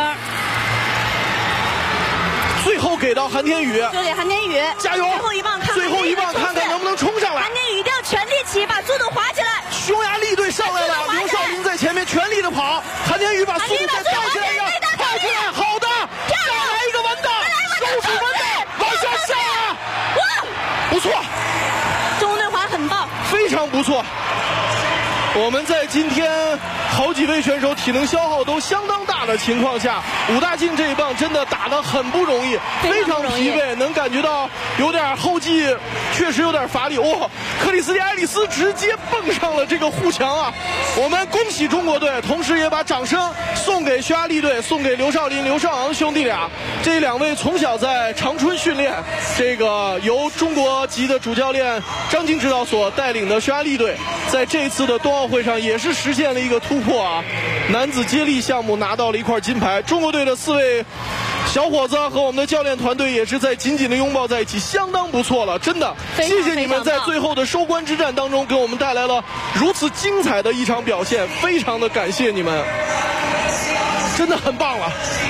最后给到韩天宇， 就给韩天宇加油！ 最后一棒， 最后一棒，看看能不能冲上来。 韩天宇一定要全力骑，把速度滑起来。 匈牙利队上来了，刘少林在前面全力的跑，韩天宇把速度再带起来一个，带起来，好的，再来一个弯道，收住弯道，往下下， 哇， 不错， 中国队滑很棒， 非常不错。我们在今天好几位选手体能消耗都相当大的情况下，武大靖这一棒真的打得很不容易，非常疲惫，能感觉到有点后继确实有点乏力。哇，克里斯蒂埃里斯直接蹦上了这个护墙啊！我们恭喜中国队，同时也把掌声送给匈牙利队，送给刘少林、刘少昂兄弟俩。这两位从小在长春训练，这个由中国籍的主教练张晶指导所带领的匈牙利队，在这次的冬奥会上也是实现了一个突破啊！男子接力项目拿到了一块金牌，中国队的4位小伙子和我们的教练团队也是在紧紧的拥抱在一起，相当不错了，真的，谢谢你们在最后的收官之战当中给我们带来了如此精彩的一场表现，非常的感谢你们，真的很棒了。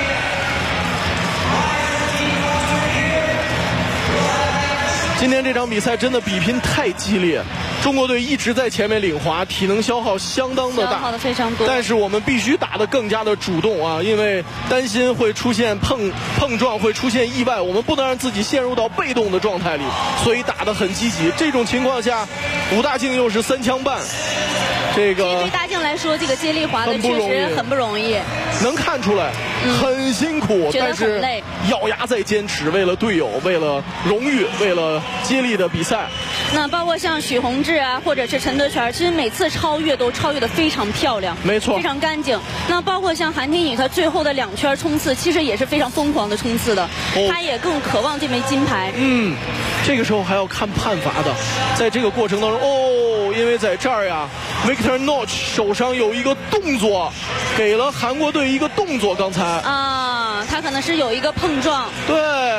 今天这场比赛真的比拼太激烈，中国队一直在前面领滑，体能消耗相当的大， 消耗的非常多。 但是我们必须打得更加的主动啊，因为担心会出现碰撞，会出现意外，我们不能让自己陷入到被动的状态里，所以打得很积极。这种情况下，武大靖又是3枪半，这个对大靖来说，这个接力滑的确实很不容易， 能看出来很辛苦， 但是咬牙在坚持，为了队友，为了荣誉，为了接力的比赛。 那包括像许宏志啊，或者是陈德全，其实每次超越都超越得非常漂亮， 没错， 非常干净。那包括像韩天宇，他最后的2圈冲刺，其实也是非常疯狂的冲刺的，他也更渴望这枚金牌。 这个时候还要看判罚的，在这个过程当中，因为在这儿呀 ，Victor Notch 手上有一个动作，给了韩国队一个动作，刚才啊，他可能是有一个碰撞， 对。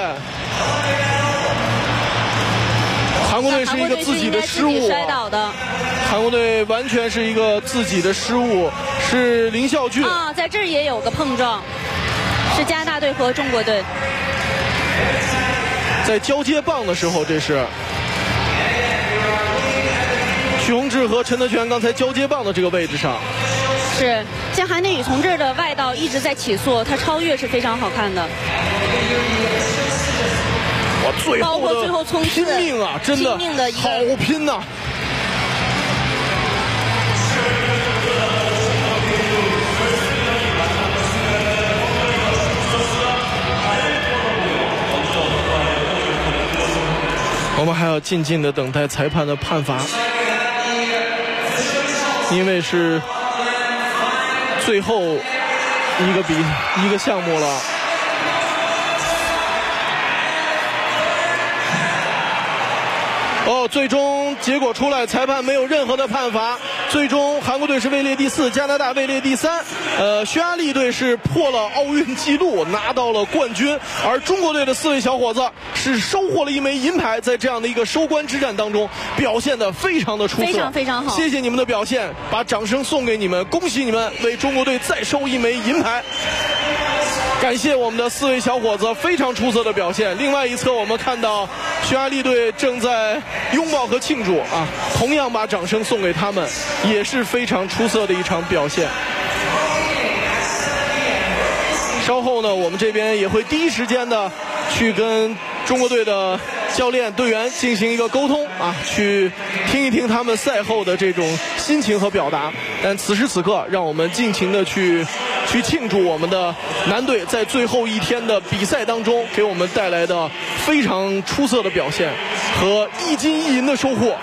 韩国队是一个自己的失误， 摔倒的。 韩国队完全是一个自己的失误，是林孝俊啊，在这儿也有个碰撞，是加拿大队和中国队在交接棒的时候，这是许宏志和陈德全刚才交接棒的这个位置上。 是，像韩天宇从这儿的外道一直在起速，他超越是非常好看的。 包括最后冲刺，拼命啊，真的好拼呐！我们还要静静的等待裁判的判罚，因为是最后一个项目了。最终结果出来，裁判没有任何的判罚。最终韩国队是位列第4，加拿大位列第3。匈牙利队是破了奥运纪录，拿到了冠军。而中国队的4位小伙子是收获了一枚银牌，在这样的一个收官之战当中，表现得非常的出色， 非常非常好。 谢谢你们的表现，把掌声送给你们，恭喜你们为中国队再收一枚银牌。感谢我们的4位小伙子非常出色的表现。另外一侧，我们看到匈牙利队正在拥抱和庆祝啊，同样把掌声送给他们，也是非常出色的一场表现。稍后呢，我们这边也会第一时间的去跟中国队的教练队员进行一个沟通啊，去听一听他们赛后的这种心情和表达。但此时此刻，让我们尽情的去庆祝我们的男队在最后一天的比赛当中给我们带来的非常出色的表现和1金1银的收获。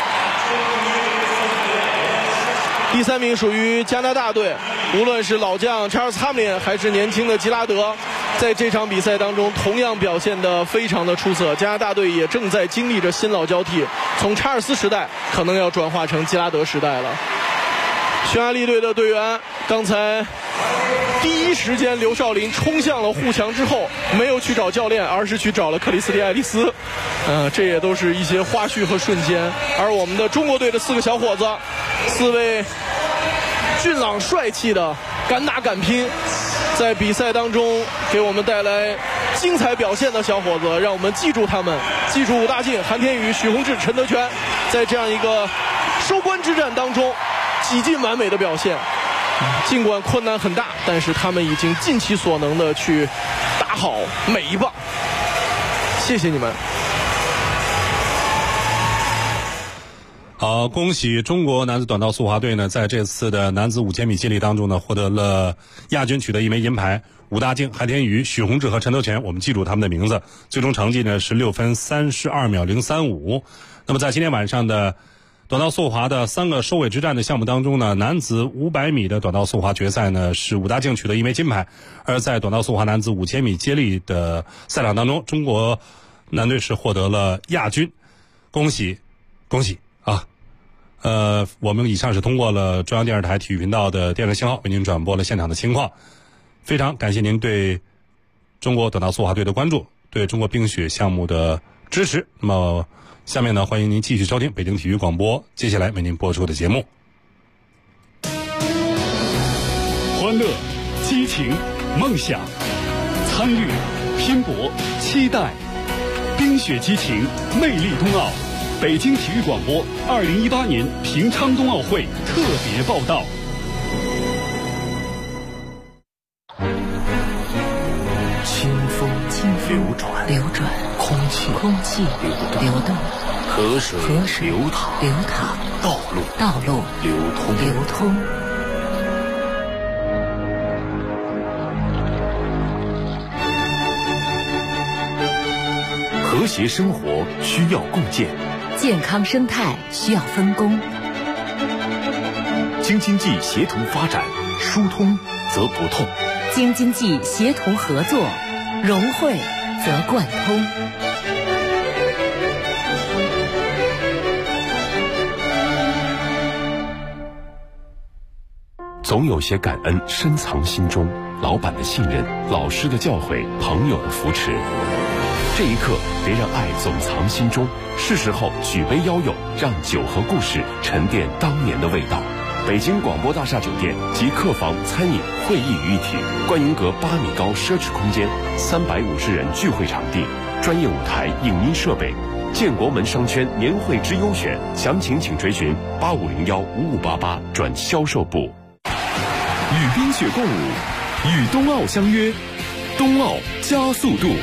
第3名属于加拿大队，无论是老将查尔斯·哈姆林还是年轻的吉拉德，在这场比赛当中同样表现得非常的出色。加拿大队也正在经历着新老交替，从查尔斯时代可能要转化成吉拉德时代了。匈牙利队的队员刚才第一时间刘少林冲向了护墙之后，没有去找教练，而是去找了克里斯蒂埃利斯。这也都是一些花絮和瞬间。而我们的中国队的4个小伙子，4位俊朗帅气的敢打敢拼，在比赛当中给我们带来精彩表现的小伙子，让我们记住他们，记住武大靖、韩天宇、许宏志、陈德全在这样一个收官之战当中几近完美的表现。尽管困难很大，但是他们已经尽其所能的去打好每一棒。谢谢你们。 好，恭喜中国男子短道速滑队呢，在这次的男子5000米接力当中呢，获得了亚军，取得1枚银牌。武大靖、韩天宇、许宏志和陈德全，我们记住他们的名字。最终成绩呢是6分32秒035。那么在今天晚上的短道速滑的3个收尾之战的项目当中呢，男子500米的短道速滑决赛呢是武大靖取得1枚金牌，而在短道速滑男子5000米接力的赛场当中，中国男队是获得了亚军，恭喜恭喜啊！我们以上是通过了中央电视台体育频道的电视信号为您转播了现场的情况，非常感谢您对中国短道速滑队的关注，对中国冰雪项目的支持。那么下面呢，欢迎您继续收听北京体育广播接下来为您播出的节目。 欢乐、激情、梦想，参与、拼搏、期待，冰雪激情，魅力冬奥。北京体育广播2018年平昌冬奥会特别报道。 清风流转，空气流动，河水流淌，道路流通。和谐生活需要共建， 健康生态需要分工。 京津冀协同发展，疏通则不痛； 京津冀协同合作，融汇则贯通。 总有些感恩深藏心中，老板的信任，老师的教诲，朋友的扶持。这一刻，别让爱总藏心中，是时候举杯邀友，让酒和故事沉淀当年的味道。北京广播大厦酒店集客房、餐饮、会议于一体，观云阁8米高奢侈空间，350人聚会场地，专业舞台、影音设备。建国门商圈年会之优选，详情请垂询85015588转销售部。与冰雪共舞，与冬奥相约，冬奥加速度。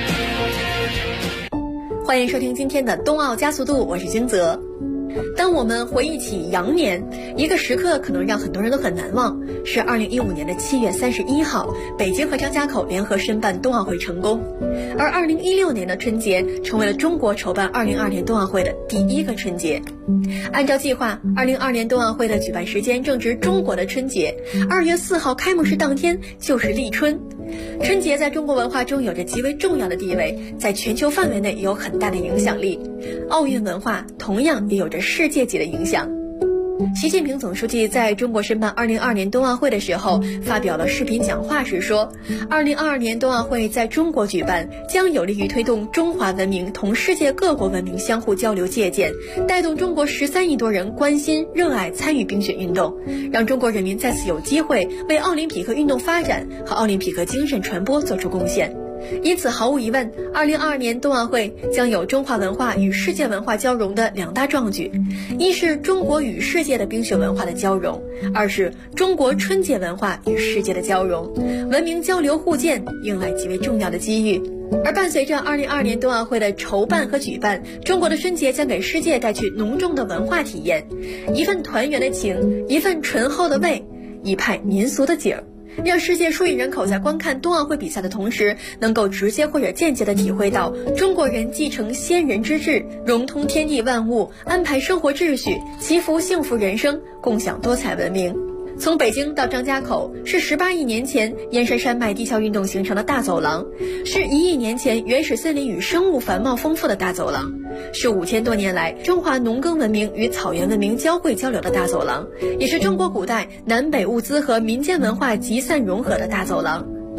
欢迎收听今天的冬奥加速度，我是金泽。当我们回忆起羊年，一个时刻可能让很多人都很难忘，是2015年的7月31号，北京和张家口联合申办冬奥会成功。而2016年的春节成为了中国筹办2022年冬奥会的第一个春节。按照计划，2022年冬奥会的举办时间正值中国的春节，2月4号开幕式当天就是立春。春节在中国文化中有着极为重要的地位，在全球范围内有很大的影响力。奥运文化同样也有着世界级的影响。习近平总书记在中国申办2022年冬奥会的时候发表了视频讲话时说，2022年冬奥会在中国举办，将有利于推动中华文明同世界各国文明相互交流借鉴，带动中国13亿多人关心、热爱、参与冰雪运动，让中国人民再次有机会为奥林匹克运动发展和奥林匹克精神传播做出贡献。因此毫无疑问，2022年冬奥会将有中华文化与世界文化交融的2大壮举，一是中国与世界的冰雪文化的交融，二是中国春节文化与世界的交融，文明交流互鉴迎来极为重要的机遇。而伴随着2022年冬奥会的筹办和举办，中国的春节将给世界带去浓重的文化体验，一份团圆的情，一份醇厚的味，一派民俗的景，让世界数亿人口在观看冬奥会比赛的同时，能够直接或者间接地体会到中国人继承先人之志，融通天地万物，安排生活秩序，祈福幸福人生，共享多彩文明。从北京到张家口，是18亿年前燕山山脉地壳运动形成的大走廊，是1亿年前原始森林与生物繁茂丰富的大走廊，是5000多年来中华农耕文明与草原文明交汇交流的大走廊，也是中国古代南北物资和民间文化集散融合的大走廊。以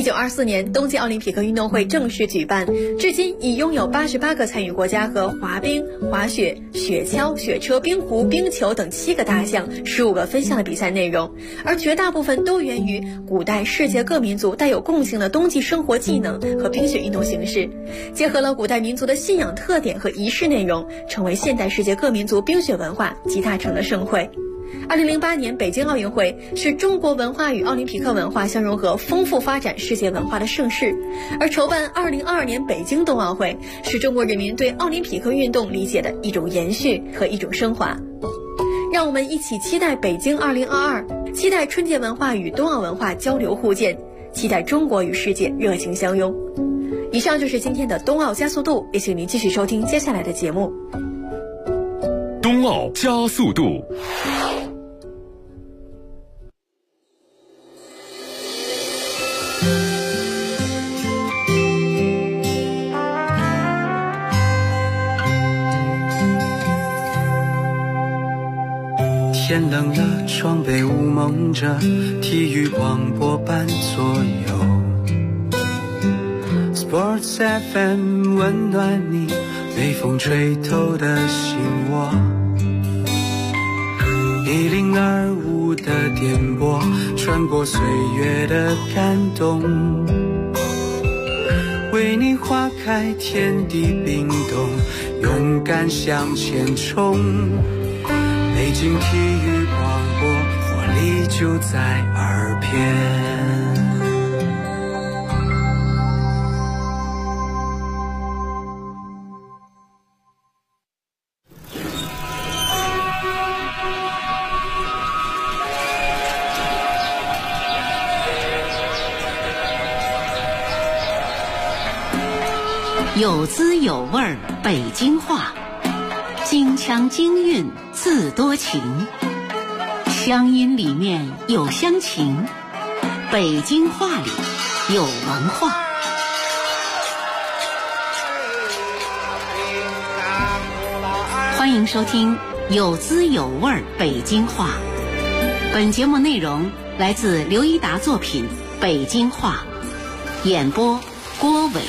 1924年冬季奥林匹克运动会正式举办，至今已拥有88个参与国家和滑冰、滑雪、雪橇、雪车、冰壶、冰球等7个大项、15个分项的比赛内容，而绝大部分都源于古代世界各民族带有共性的冬季生活技能和冰雪运动形式，结合了古代民族的信仰特点和仪式内容，成为现代世界各民族冰雪文化集大成的盛会。2008年北京奥运会是中国文化与奥林匹克文化相融合、丰富发展世界文化的盛事，而筹办2022年北京冬奥会是中国人民对奥林匹克运动理解的一种延续和一种升华。让我们一起期待北京2022，期待春节文化与冬奥文化交流互鉴，期待中国与世界热情相拥。以上就是今天的冬奥加速度，也请您继续收听接下来的节目。 冬奥加速度。 天冷了，窗被雾蒙着，体育广播伴左右。Sports FM 温暖你，被风吹透的心窝。1025的电波，穿过岁月的感动，为你划开天地冰冻，勇敢向前冲。北京体育广播，活力就在耳边。 有滋有味北京话，京腔京韵字多情，乡音里面有乡情，北京话里有文化。欢迎收听有滋有味北京话。本节目内容来自刘一达作品《北京话》，演播郭伟。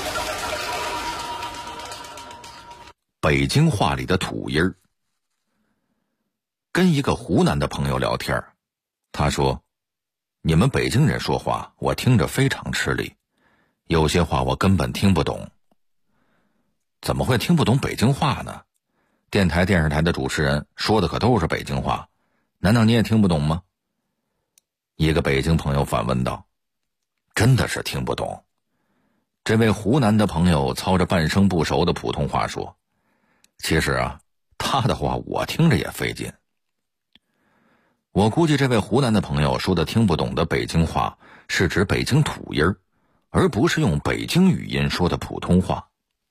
北京话里的土音儿。跟一个湖南的朋友聊天，他说：“你们北京人说话，我听着非常吃力，有些话我根本听不懂。”怎么会听不懂北京话呢？电台、电视台的主持人说的可都是北京话，难道你也听不懂吗？一个北京朋友反问道：“真的是听不懂。”这位湖南的朋友操着半生不熟的普通话说：“其实啊，他的话我听着也费劲。”我估计这位湖南的朋友说的听不懂的北京话是指北京土音儿，而不是用北京语音说的普通话。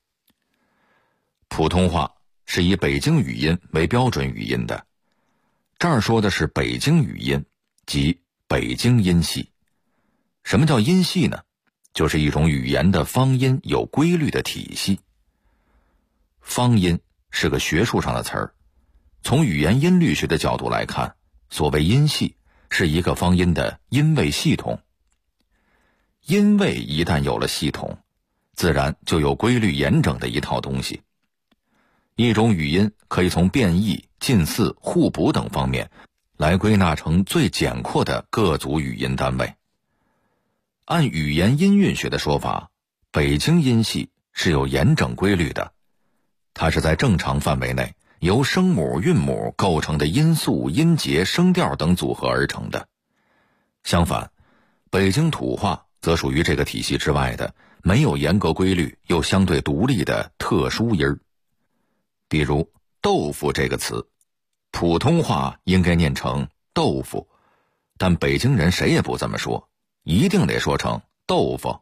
普通话是以北京语音为标准语音的，这儿说的是北京语音，即北京音系。什么叫音系呢？就是一种语言的方音有规律的体系。方音是个学术上的词儿，从语言音律学的角度来看，所谓音系是一个方音的音位系统。音位一旦有了系统，自然就有规律严整的一套东西。一种语音可以从变异、近似、互补等方面来归纳成最简括的各组语音单位。按语言音韵学的说法，北京音系是有严整规律的，它是在正常范围内由声母、韵母构成的音素、音节、声调等组合而成的。相反，北京土话则属于这个体系之外的没有严格规律又相对独立的特殊音儿。比如豆腐这个词，普通话应该念成豆腐，但北京人谁也不这么说，一定得说成豆腐。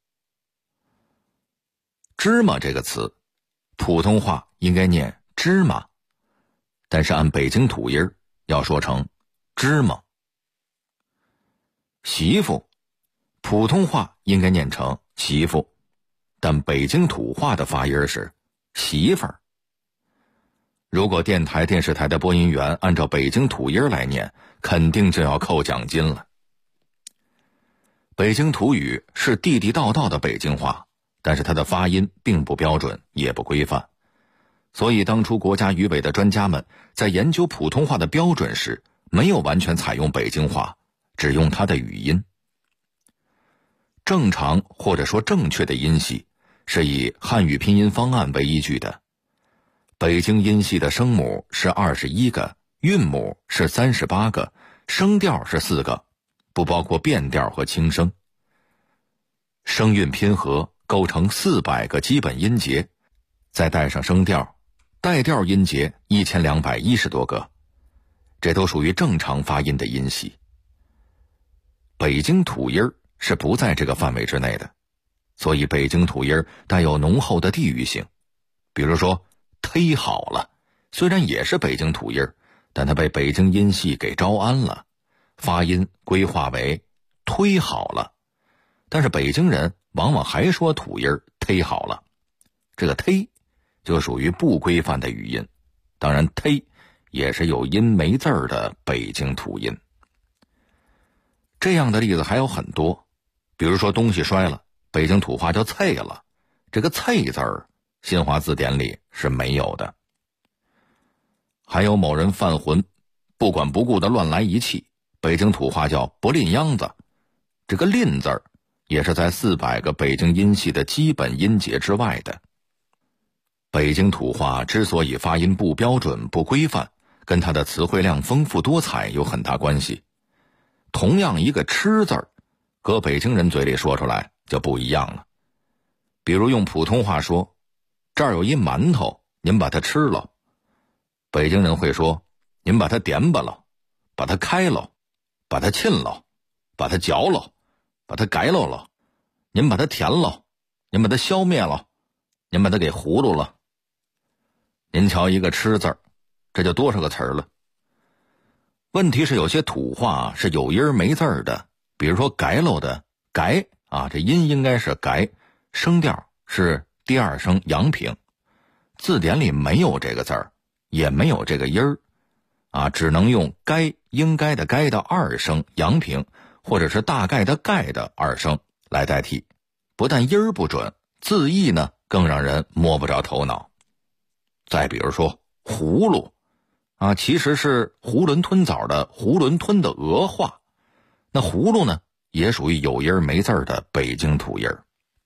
芝麻这个词，普通话应该念芝麻，但是按北京土音要说成芝麻。媳妇，普通话应该念成媳妇，但北京土话的发音是媳妇儿。如果电台、电视台的播音员按照北京土音来念，肯定就要扣奖金了。 北京土语是地地道道的北京话，但是它的发音并不标准，也不规范。所以当初国家语委的专家们在研究普通话的标准时，没有完全采用北京话，只用它的语音。正常或者说正确的音系是以汉语拼音方案为依据的。北京音系的声母是21个，韵母是38个，声调是4个，不包括变调和轻声。声韵拼合构成400个基本音节，再带上声调，带调音节1210多个，这都属于正常发音的音系。北京土音是不在这个范围之内的，所以北京土音带有浓厚的地域性。比如说忒好了，虽然也是北京土音，但它被北京音系给招安了，发音规划为忒好了。但是北京人往往还说土音忒好了，这个忒就属于不规范的语音。当然忒也是有音没字儿的北京土音。这样的例子还有很多，比如说东西摔了，北京土话叫啐了，这个啐字儿新华字典里是没有的。还有某人犯浑，不管不顾的乱来一气，北京土话叫不吝秧子，这个吝字儿也是在400个北京音系的基本音节之外的。北京土话之所以发音不标准不规范，跟它的词汇量丰富多彩有很大关系。同样一个吃字儿，搁北京人嘴里说出来就不一样了。比如用普通话说，这儿有一馒头，您把它吃了，北京人会说，您把它点吧了，把它开了，把它沁了，把它嚼了，把它改了，您把它填了，您把它消灭了，您把它给糊涂了。您瞧一个吃字儿，这就多少个词儿了。问题是有些土话是有音没字儿的，比如说改喽的改啊，这音应该是改，声调是第二声阳平，字典里没有这个字儿，也没有这个音儿啊，只能用该应该的该的二声阳平，或者是大概的概的二声来代替。不但音儿不准，字义呢更让人摸不着头脑。再比如说葫芦啊，其实是囫囵吞枣的囫囵吞的俄话，那葫芦呢也属于有音没字的北京土音。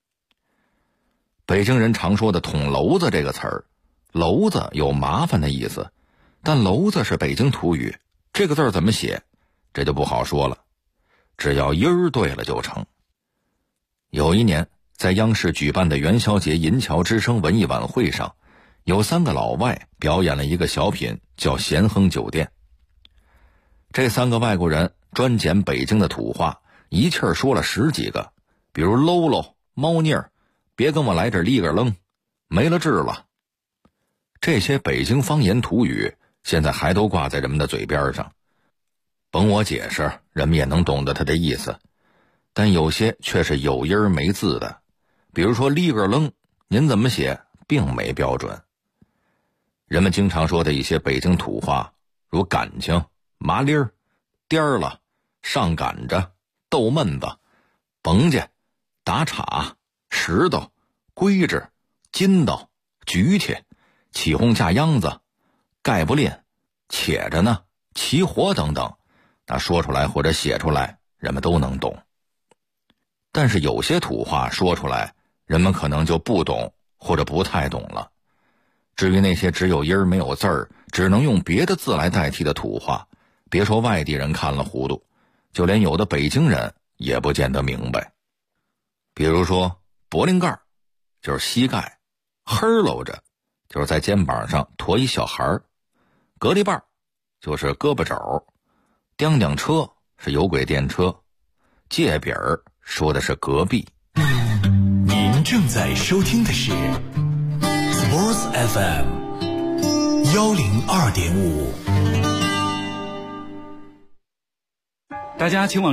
北京人常说的捅娄子这个词儿，娄子有麻烦的意思，但娄子是北京土语，这个字儿怎么写这就不好说了，只要音儿对了就成。有一年在央视举办的元宵节银桥之声文艺晚会上，有3个老外表演了一个小品叫咸亨酒店。这3个外国人专捡北京的土话，一气儿说了10几个，比如喽喽、猫腻儿、别跟我来这立个愣、没了治了。这些北京方言土语现在还都挂在人们的嘴边上，甭我解释，人们也能懂得它的意思，但有些却是有音没字的，比如说立个愣，您怎么写并没标准。人们经常说的一些北京土话，如感情、麻利儿、颠儿了、上赶着、逗闷子、甭家、打岔、石头、规制、筋道、举起、起哄架秧子、盖不吝、且着呢、起火等等，那说出来或者写出来人们都能懂。但是有些土话说出来人们可能就不懂或者不太懂了。至于那些只有音儿没有字儿，只能用别的字来代替的土话，别说外地人看了糊涂，就连有的北京人也不见得明白。比如说脖领盖就是膝盖，呵喽着就是在肩膀上驮一小孩儿，隔离瓣就是胳膊肘，叮叮车是有轨电车，界饼儿说的是隔壁。 您正在收听的是 Sports FM 102.5。 大家请往